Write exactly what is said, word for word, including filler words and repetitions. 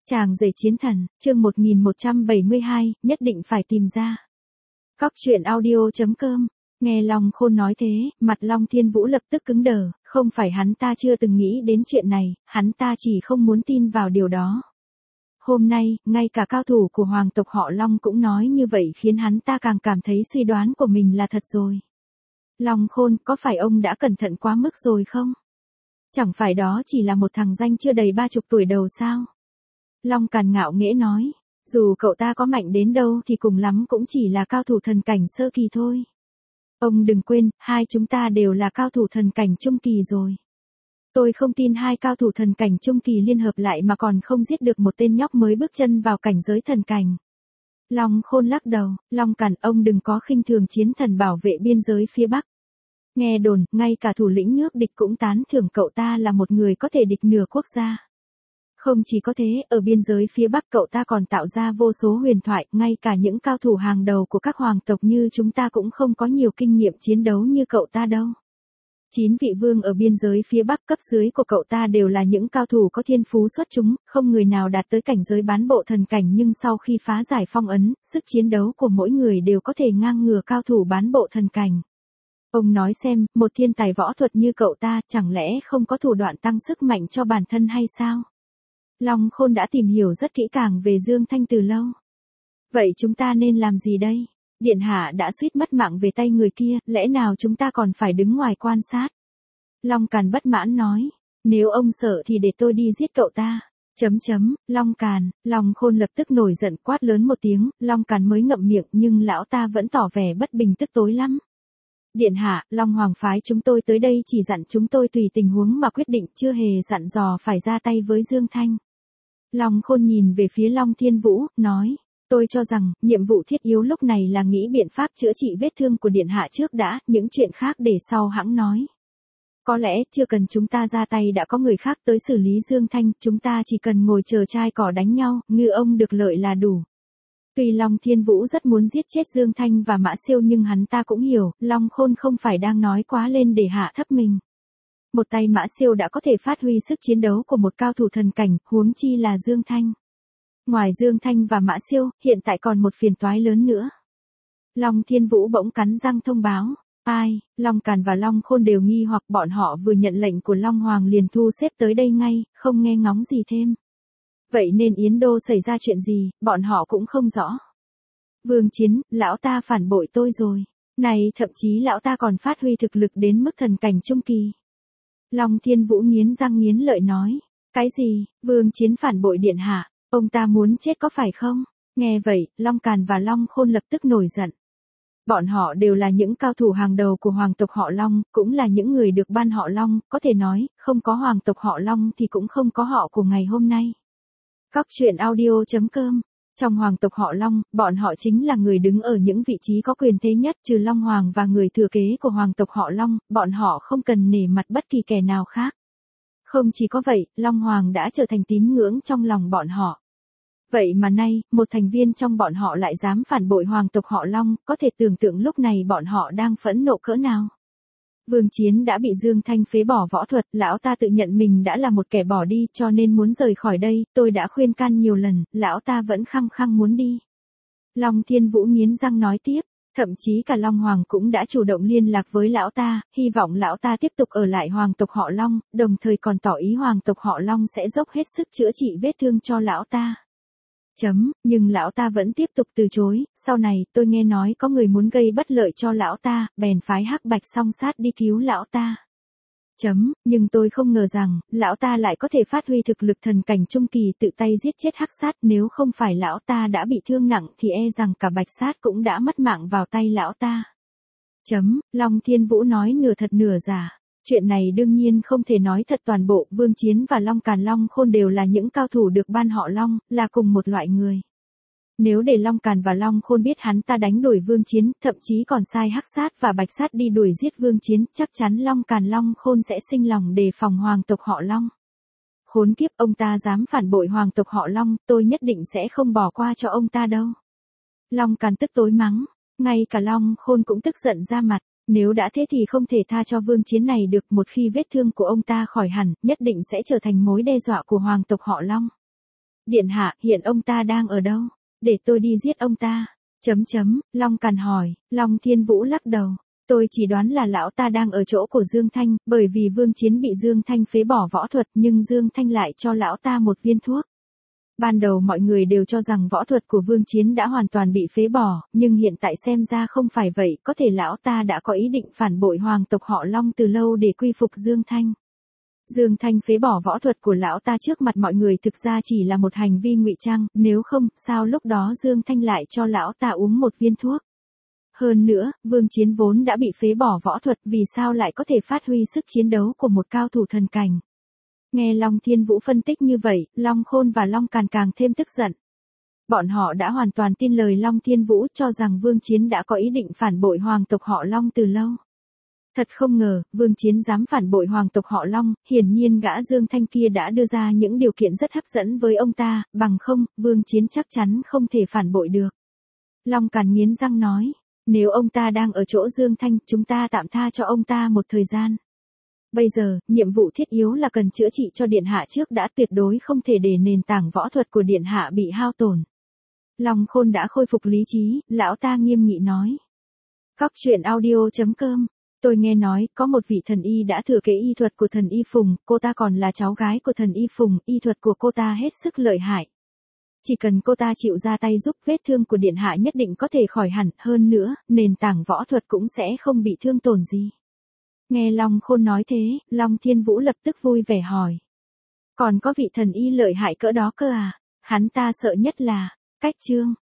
Chàng rể chiến thần, chương một nghìn một trăm bảy mươi hai, nhất định phải tìm ra. Cóc truyện audio chấm com. Nghe Long Khôn nói thế, mặt Long Thiên Vũ lập tức cứng đờ, không phải hắn ta chưa từng nghĩ đến chuyện này, hắn ta chỉ không muốn tin vào điều đó. Hôm nay, ngay cả cao thủ của hoàng tộc họ Long cũng nói như vậy khiến hắn ta càng cảm thấy suy đoán của mình là thật rồi. Long Khôn, có phải ông đã cẩn thận quá mức rồi không? Chẳng phải đó chỉ là một thằng danh chưa đầy ba chục tuổi đầu sao? Long Càn ngạo nghễ nói, dù cậu ta có mạnh đến đâu thì cùng lắm cũng chỉ là cao thủ thần cảnh sơ kỳ thôi. Ông đừng quên, hai chúng ta đều là cao thủ thần cảnh trung kỳ rồi. Tôi không tin hai cao thủ thần cảnh trung kỳ liên hợp lại mà còn không giết được một tên nhóc mới bước chân vào cảnh giới thần cảnh. Long Khôn lắc đầu, Long Càn, ông đừng có khinh thường chiến thần bảo vệ biên giới phía Bắc. Nghe đồn, ngay cả thủ lĩnh nước địch cũng tán thưởng cậu ta là một người có thể địch nửa quốc gia. Không chỉ có thế, ở biên giới phía Bắc cậu ta còn tạo ra vô số huyền thoại, ngay cả những cao thủ hàng đầu của các hoàng tộc như chúng ta cũng không có nhiều kinh nghiệm chiến đấu như cậu ta đâu. Chín vị vương ở biên giới phía Bắc cấp dưới của cậu ta đều là những cao thủ có thiên phú xuất chúng, không người nào đạt tới cảnh giới bán bộ thần cảnh, nhưng sau khi phá giải phong ấn, sức chiến đấu của mỗi người đều có thể ngang ngửa cao thủ bán bộ thần cảnh. Ông nói xem, một thiên tài võ thuật như cậu ta chẳng lẽ không có thủ đoạn tăng sức mạnh cho bản thân hay sao? Long Khôn đã tìm hiểu rất kỹ càng về Dương Thanh từ lâu. Vậy chúng ta nên làm gì đây? Điện hạ đã suýt mất mạng về tay người kia, lẽ nào chúng ta còn phải đứng ngoài quan sát? Long Càn bất mãn nói, nếu ông sợ thì để tôi đi giết cậu ta. Chấm chấm, Long Càn, Long Khôn lập tức nổi giận quát lớn một tiếng, Long Càn mới ngậm miệng nhưng lão ta vẫn tỏ vẻ bất bình tức tối lắm. Điện hạ, Long Hoàng phái chúng tôi tới đây chỉ dặn chúng tôi tùy tình huống mà quyết định, chưa hề dặn dò phải ra tay với Dương Thanh. Long Khôn nhìn về phía Long Thiên Vũ, nói, tôi cho rằng, nhiệm vụ thiết yếu lúc này là nghĩ biện pháp chữa trị vết thương của điện hạ trước đã, những chuyện khác để sau hãng nói. Có lẽ, chưa cần chúng ta ra tay đã có người khác tới xử lý Dương Thanh, chúng ta chỉ cần ngồi chờ chai cỏ đánh nhau, ngư ông được lợi là đủ. Tuy Long Thiên Vũ rất muốn giết chết Dương Thanh và Mã Siêu nhưng hắn ta cũng hiểu, Long Khôn không phải đang nói quá lên để hạ thấp mình. Một tay Mã Siêu đã có thể phát huy sức chiến đấu của một cao thủ thần cảnh, huống chi là Dương Thanh. Ngoài Dương Thanh và Mã Siêu, hiện tại còn một phiền toái lớn nữa. Long Thiên Vũ bỗng cắn răng thông báo, ai, Long Càn và Long Khôn đều nghi hoặc bọn họ vừa nhận lệnh của Long Hoàng liền thu xếp tới đây ngay, không nghe ngóng gì thêm. Vậy nên Yến Đô xảy ra chuyện gì, bọn họ cũng không rõ. Vương Chiến, lão ta phản bội tôi rồi. Này, thậm chí lão ta còn phát huy thực lực đến mức thần cảnh trung kỳ. Long Thiên Vũ nghiến răng nghiến lợi nói, cái gì, Vương Chiến phản bội điện hạ, ông ta muốn chết có phải không? Nghe vậy, Long Càn và Long Khôn lập tức nổi giận. Bọn họ đều là những cao thủ hàng đầu của hoàng tộc họ Long, cũng là những người được ban họ Long, có thể nói, không có hoàng tộc họ Long thì cũng không có họ của ngày hôm nay. Cóc truyện audio chấm com. Trong hoàng tộc họ Long, bọn họ chính là người đứng ở những vị trí có quyền thế nhất, trừ Long Hoàng và người thừa kế của hoàng tộc họ Long, bọn họ không cần nể mặt bất kỳ kẻ nào khác. Không chỉ có vậy, Long Hoàng đã trở thành tín ngưỡng trong lòng bọn họ. Vậy mà nay, một thành viên trong bọn họ lại dám phản bội hoàng tộc họ Long, có thể tưởng tượng lúc này bọn họ đang phẫn nộ cỡ nào. Vương Chiến đã bị Dương Thanh phế bỏ võ thuật, lão ta tự nhận mình đã là một kẻ bỏ đi cho nên muốn rời khỏi đây, tôi đã khuyên can nhiều lần, lão ta vẫn khăng khăng muốn đi. Long Thiên Vũ nghiến răng nói tiếp, thậm chí cả Long Hoàng cũng đã chủ động liên lạc với lão ta, hy vọng lão ta tiếp tục ở lại hoàng tộc họ Long, đồng thời còn tỏ ý hoàng tộc họ Long sẽ dốc hết sức chữa trị vết thương cho lão ta. Chấm, nhưng lão ta vẫn tiếp tục từ chối, sau này tôi nghe nói có người muốn gây bất lợi cho lão ta, bèn phái Hắc Bạch Song Sát đi cứu lão ta. Chấm, nhưng tôi không ngờ rằng, lão ta lại có thể phát huy thực lực thần cảnh trung kỳ tự tay giết chết Hắc Sát, nếu không phải lão ta đã bị thương nặng thì e rằng cả Bạch Sát cũng đã mất mạng vào tay lão ta. Chấm, Long Thiên Vũ nói nửa thật nửa giả. Chuyện này đương nhiên không thể nói thật toàn bộ, Vương Chiến và Long Càn Long Khôn đều là những cao thủ được ban họ Long, là cùng một loại người. Nếu để Long Càn và Long Khôn biết hắn ta đánh đuổi Vương Chiến, thậm chí còn sai Hắc Sát và Bạch Sát đi đuổi giết Vương Chiến, chắc chắn Long Càn Long Khôn sẽ sinh lòng đề phòng hoàng tộc họ Long. Khốn kiếp, ông ta dám phản bội hoàng tộc họ Long, tôi nhất định sẽ không bỏ qua cho ông ta đâu. Long Càn tức tối mắng, ngay cả Long Khôn cũng tức giận ra mặt. Nếu đã thế thì không thể tha cho Vương Chiến này được, một khi vết thương của ông ta khỏi hẳn, nhất định sẽ trở thành mối đe dọa của hoàng tộc họ Long. Điện hạ, hiện ông ta đang ở đâu? Để tôi đi giết ông ta. Chấm chấm, Long Càn hỏi, Long Thiên Vũ lắc đầu. Tôi chỉ đoán là lão ta đang ở chỗ của Dương Thanh, bởi vì Vương Chiến bị Dương Thanh phế bỏ võ thuật nhưng Dương Thanh lại cho lão ta một viên thuốc. Ban đầu mọi người đều cho rằng võ thuật của Vương Chiến đã hoàn toàn bị phế bỏ, nhưng hiện tại xem ra không phải vậy, có thể lão ta đã có ý định phản bội hoàng tộc họ Long từ lâu để quy phục Dương Thanh. Dương Thanh phế bỏ võ thuật của lão ta trước mặt mọi người thực ra chỉ là một hành vi ngụy trang, nếu không, sao lúc đó Dương Thanh lại cho lão ta uống một viên thuốc. Hơn nữa, Vương Chiến vốn đã bị phế bỏ võ thuật, vì sao lại có thể phát huy sức chiến đấu của một cao thủ thần cảnh. Nghe Long Thiên Vũ phân tích như vậy, Long Khôn và Long Càn càng thêm tức giận. Bọn họ đã hoàn toàn tin lời Long Thiên Vũ, cho rằng Vương Chiến đã có ý định phản bội hoàng tộc họ Long từ lâu. Thật không ngờ, Vương Chiến dám phản bội hoàng tộc họ Long, hiển nhiên gã Dương Thanh kia đã đưa ra những điều kiện rất hấp dẫn với ông ta, bằng không, Vương Chiến chắc chắn không thể phản bội được. Long Càn nghiến răng nói, nếu ông ta đang ở chỗ Dương Thanh, chúng ta tạm tha cho ông ta một thời gian. Bây giờ, nhiệm vụ thiết yếu là cần chữa trị cho Điện Hạ trước đã, tuyệt đối không thể để nền tảng võ thuật của Điện Hạ bị hao tổn. Long Khôn đã khôi phục lý trí, lão ta nghiêm nghị nói. Cóc truyện audio chấm com. Tôi nghe nói, có một vị thần y đã thừa kế y thuật của thần y Phùng, cô ta còn là cháu gái của thần y Phùng, y thuật của cô ta hết sức lợi hại. Chỉ cần cô ta chịu ra tay giúp, vết thương của Điện Hạ nhất định có thể khỏi hẳn, hơn nữa, nền tảng võ thuật cũng sẽ không bị thương tổn gì. Nghe Long Khôn nói thế, Long Thiên Vũ lập tức vui vẻ hỏi. Còn có vị thần y lợi hại cỡ đó cơ à? Hắn ta sợ nhất là, cách chương.